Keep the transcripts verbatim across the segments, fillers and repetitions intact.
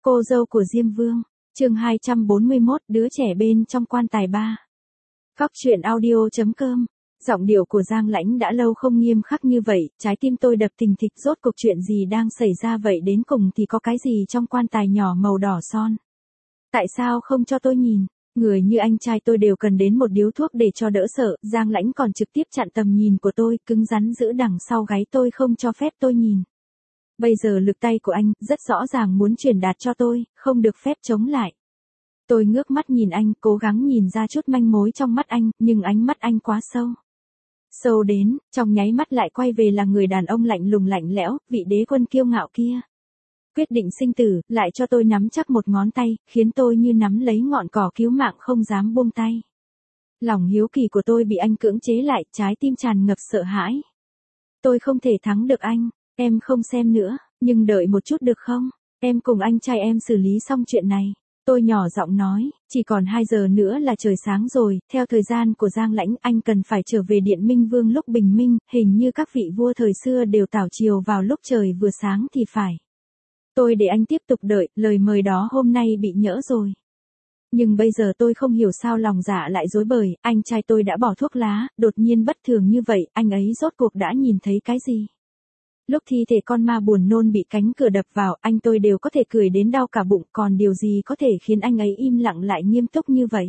Cô dâu của Diêm Vương, chương hai trăm bốn mươi mốt, đứa trẻ bên trong quan tài ba. Góc truyện audio chấm com. Giọng điệu của Giang Lãnh đã lâu không nghiêm khắc như vậy, trái tim tôi đập thình thịch, rốt cuộc chuyện gì đang xảy ra vậy, đến cùng thì có cái gì trong quan tài nhỏ màu đỏ son? Tại sao không cho tôi nhìn? Người như anh trai tôi đều cần đến một điếu thuốc để cho đỡ sợ. Giang Lãnh còn trực tiếp chặn tầm nhìn của tôi, cứng rắn giữ đằng sau gáy tôi không cho phép tôi nhìn. Bây giờ lực tay của anh rất rõ ràng muốn truyền đạt cho tôi, không được phép chống lại. Tôi ngước mắt nhìn anh, cố gắng nhìn ra chút manh mối trong mắt anh, nhưng ánh mắt anh quá sâu. Sâu đến, trong nháy mắt lại quay về là người đàn ông lạnh lùng lạnh lẽo, vị đế quân kiêu ngạo kia. Quyết định sinh tử, lại cho tôi nắm chắc một ngón tay, khiến tôi như nắm lấy ngọn cỏ cứu mạng không dám buông tay. Lòng hiếu kỳ của tôi bị anh cưỡng chế lại, trái tim tràn ngập sợ hãi. Tôi không thể thắng được anh, em không xem nữa, nhưng đợi một chút được không? Em cùng anh trai em xử lý xong chuyện này. Tôi nhỏ giọng nói, chỉ còn hai giờ nữa là trời sáng rồi, theo thời gian của Giang Lãnh anh cần phải trở về Điện Minh Vương lúc bình minh, hình như các vị vua thời xưa đều tảo triều vào lúc trời vừa sáng thì phải. Tôi để anh tiếp tục đợi, lời mời đó hôm nay bị nhỡ rồi. Nhưng bây giờ tôi không hiểu sao lòng dạ lại rối bời, anh trai tôi đã bỏ thuốc lá, đột nhiên bất thường như vậy, anh ấy rốt cuộc đã nhìn thấy cái gì? Lúc thi thể con ma buồn nôn bị cánh cửa đập vào, anh tôi đều có thể cười đến đau cả bụng, còn điều gì có thể khiến anh ấy im lặng lại nghiêm túc như vậy?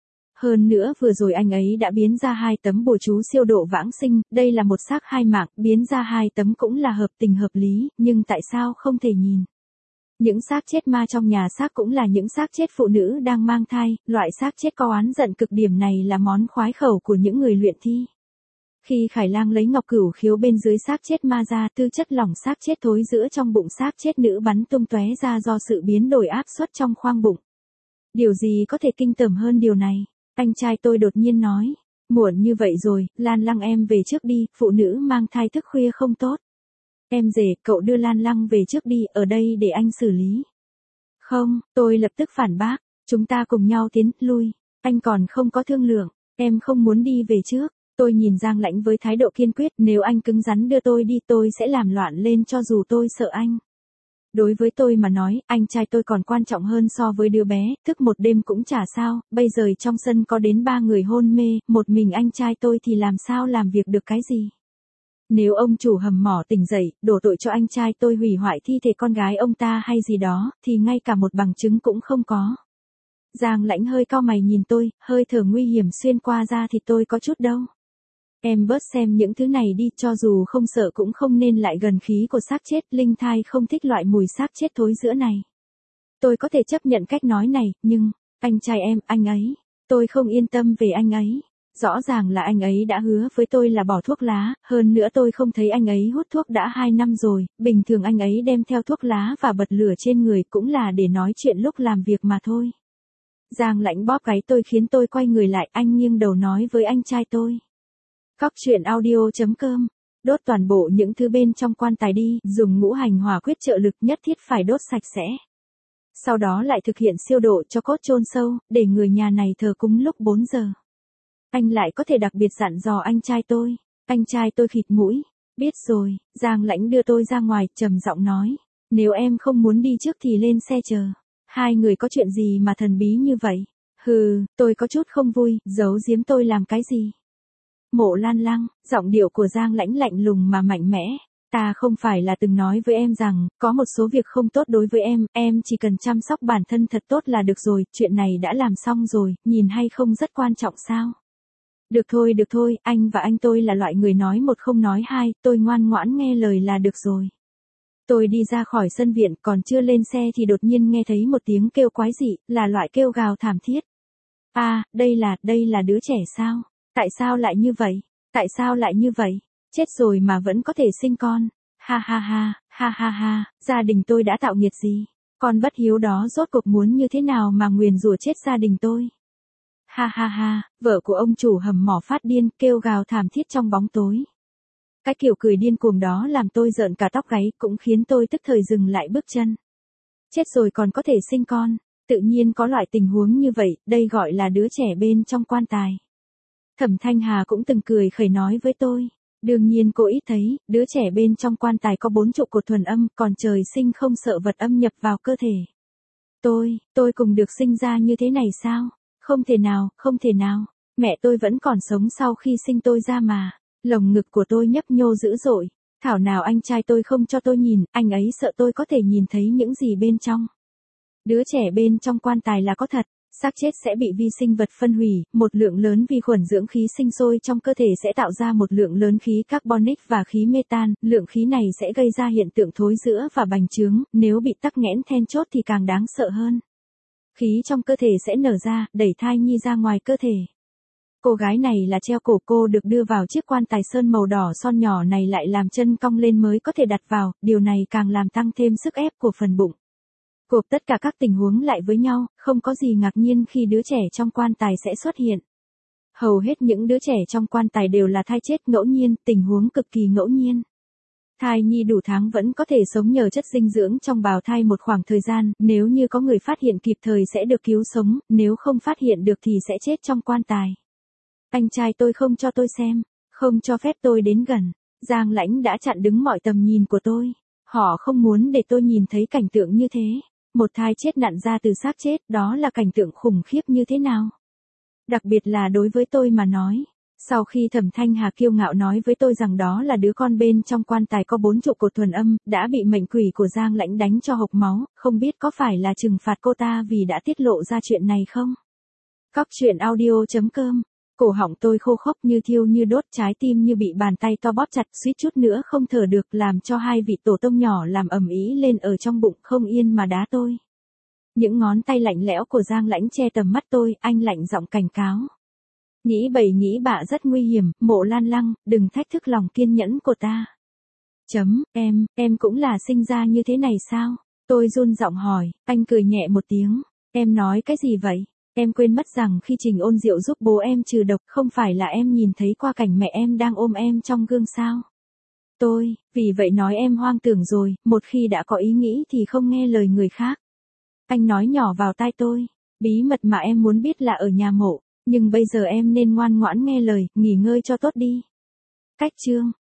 Hơn nữa vừa rồi anh ấy đã biến ra hai tấm bùa chú siêu độ vãng sinh, đây là một xác hai mạng, biến ra hai tấm cũng là hợp tình hợp lý, nhưng tại sao không thể nhìn? Những xác chết ma trong nhà xác cũng là những xác chết phụ nữ đang mang thai, loại xác chết có oán giận cực điểm này là món khoái khẩu của những người luyện thi. Khi Khải Lang lấy ngọc cửu khiếu bên dưới xác chết ma ra, tư chất lỏng xác chết thối giữa trong bụng xác chết nữ bắn tung tóe ra do sự biến đổi áp suất trong khoang bụng. Điều gì có thể kinh tởm hơn điều này? Anh trai tôi đột nhiên nói, muộn như vậy rồi, Lan Lăng em về trước đi, phụ nữ mang thai thức khuya không tốt. Em rể, cậu đưa Lan Lăng về trước đi, ở đây để anh xử lý. Không, tôi lập tức phản bác, chúng ta cùng nhau tiến, lui, anh còn không có thương lượng, em không muốn đi về trước. Tôi nhìn Giang Lãnh với thái độ kiên quyết, nếu anh cứng rắn đưa tôi đi tôi sẽ làm loạn lên cho dù tôi sợ anh. Đối với tôi mà nói, anh trai tôi còn quan trọng hơn so với đứa bé, thức một đêm cũng chả sao, bây giờ trong sân có đến ba người hôn mê, một mình anh trai tôi thì làm sao làm việc được cái gì. Nếu ông chủ hầm mỏ tỉnh dậy, đổ tội cho anh trai tôi hủy hoại thi thể con gái ông ta hay gì đó, thì ngay cả một bằng chứng cũng không có. Giang Lãnh hơi cau mày nhìn tôi, hơi thở nguy hiểm xuyên qua da thì tôi có chút đâu. Em bớt xem những thứ này đi, cho dù không sợ cũng không nên lại gần khí của xác chết, linh thai không thích loại mùi xác chết thối giữa này. Tôi có thể chấp nhận cách nói này, nhưng, anh trai em, anh ấy, tôi không yên tâm về anh ấy. Rõ ràng là anh ấy đã hứa với tôi là bỏ thuốc lá, hơn nữa tôi không thấy anh ấy hút thuốc đã hai năm rồi, bình thường anh ấy đem theo thuốc lá và bật lửa trên người cũng là để nói chuyện lúc làm việc mà thôi. Giang Lãnh bóp gáy tôi khiến tôi quay người lại, anh nghiêng đầu nói với anh trai tôi. Góc truyện audio chấm com. Đốt toàn bộ những thứ bên trong quan tài đi, dùng ngũ hành hỏa quyết trợ lực, nhất thiết phải đốt sạch sẽ. Sau đó lại thực hiện siêu độ cho cốt chôn sâu, để người nhà này thờ cúng lúc bốn giờ. Anh lại có thể đặc biệt dặn dò anh trai tôi. Anh trai tôi khịt mũi. Biết rồi, Giang Lãnh đưa tôi ra ngoài, trầm giọng nói. Nếu em không muốn đi trước thì lên xe chờ. Hai người có chuyện gì mà thần bí như vậy? Hừ, tôi có chút không vui, giấu giếm tôi làm cái gì? Mộ Lan Lăng, giọng điệu của Giang Lãnh lạnh lùng mà mạnh mẽ. Ta không phải là từng nói với em rằng, có một số việc không tốt đối với em, em chỉ cần chăm sóc bản thân thật tốt là được rồi, chuyện này đã làm xong rồi, nhìn hay không rất quan trọng sao? Được thôi được thôi, anh và anh tôi là loại người nói một không nói hai, tôi ngoan ngoãn nghe lời là được rồi. Tôi đi ra khỏi sân viện, còn chưa lên xe thì đột nhiên nghe thấy một tiếng kêu quái dị, là loại kêu gào thảm thiết. À, đây là, đây là đứa trẻ sao? Tại sao lại như vậy? Tại sao lại như vậy? Chết rồi mà vẫn có thể sinh con. Ha ha ha, ha ha ha, gia đình tôi đã tạo nghiệt gì? Con bất hiếu đó rốt cuộc muốn như thế nào mà nguyền rủa chết gia đình tôi? Ha ha ha, vợ của ông chủ hầm mỏ phát điên, kêu gào thảm thiết trong bóng tối. Cái kiểu cười điên cuồng đó làm tôi rợn cả tóc gáy, cũng khiến tôi tức thời dừng lại bước chân. Chết rồi còn có thể sinh con, tự nhiên có loại tình huống như vậy, đây gọi là đứa trẻ bên trong quan tài. Thẩm Thanh Hà cũng từng cười khẩy nói với tôi. Đương nhiên cô ít thấy, đứa trẻ bên trong quan tài có bốn trụ cột thuần âm, còn trời sinh không sợ vật âm nhập vào cơ thể. Tôi, tôi cùng được sinh ra như thế này sao? Không thể nào, không thể nào. Mẹ tôi vẫn còn sống sau khi sinh tôi ra mà. Lồng ngực của tôi nhấp nhô dữ dội. Thảo nào anh trai tôi không cho tôi nhìn, anh ấy sợ tôi có thể nhìn thấy những gì bên trong. Đứa trẻ bên trong quan tài là có thật. Xác chết sẽ bị vi sinh vật phân hủy, một lượng lớn vi khuẩn dưỡng khí sinh sôi trong cơ thể sẽ tạo ra một lượng lớn khí carbonic và khí metan, lượng khí này sẽ gây ra hiện tượng thối rữa và bành trướng, nếu bị tắc nghẽn then chốt thì càng đáng sợ hơn. Khí trong cơ thể sẽ nở ra, đẩy thai nhi ra ngoài cơ thể. Cô gái này là treo cổ, cô được đưa vào chiếc quan tài sơn màu đỏ son nhỏ này lại làm chân cong lên mới có thể đặt vào, điều này càng làm tăng thêm sức ép của phần bụng. Gộp tất cả các tình huống lại với nhau, không có gì ngạc nhiên khi đứa trẻ trong quan tài sẽ xuất hiện. Hầu hết những đứa trẻ trong quan tài đều là thai chết ngẫu nhiên, tình huống cực kỳ ngẫu nhiên. Thai nhi đủ tháng vẫn có thể sống nhờ chất dinh dưỡng trong bào thai một khoảng thời gian, nếu như có người phát hiện kịp thời sẽ được cứu sống, nếu không phát hiện được thì sẽ chết trong quan tài. Anh trai tôi không cho tôi xem, không cho phép tôi đến gần. Giang Lãnh đã chặn đứng mọi tầm nhìn của tôi. Họ không muốn để tôi nhìn thấy cảnh tượng như thế. Một thai chết nặn ra từ xác chết, đó là cảnh tượng khủng khiếp như thế nào? Đặc biệt là đối với tôi mà nói. Sau khi Thẩm Thanh Hà kiêu ngạo nói với tôi rằng đó là đứa con bên trong quan tài có bốn trụ cột thuần âm, đã bị mệnh quỷ của Giang Lãnh đánh cho hộc máu, không biết có phải là trừng phạt cô ta vì đã tiết lộ ra chuyện này không? Cóc truyện audio chấm com. Cổ họng tôi khô khốc như thiêu như đốt, trái tim như bị bàn tay to bóp chặt, suýt chút nữa không thở được, làm cho hai vị tổ tông nhỏ làm ầm ĩ lên ở trong bụng, không yên mà đá tôi. Những ngón tay lạnh lẽo của Giang Lãnh che tầm mắt tôi, anh lạnh giọng cảnh cáo. Nghĩ bậy nghĩ bạ rất nguy hiểm, Mộ Lan Lăng, đừng thách thức lòng kiên nhẫn của ta. Chấm, em, em cũng là sinh ra như thế này sao? Tôi run giọng hỏi, anh cười nhẹ một tiếng. Em nói cái gì vậy? Em quên mất rằng khi Trình Ôn Diệu giúp bố em trừ độc, không phải là em nhìn thấy qua cảnh mẹ em đang ôm em trong gương sao? Tôi, vì vậy nói em hoang tưởng rồi, một khi đã có ý nghĩ thì không nghe lời người khác. Anh nói nhỏ vào tai tôi, bí mật mà em muốn biết là ở nhà Mộ, nhưng bây giờ em nên ngoan ngoãn nghe lời, nghỉ ngơi cho tốt đi. Cách chương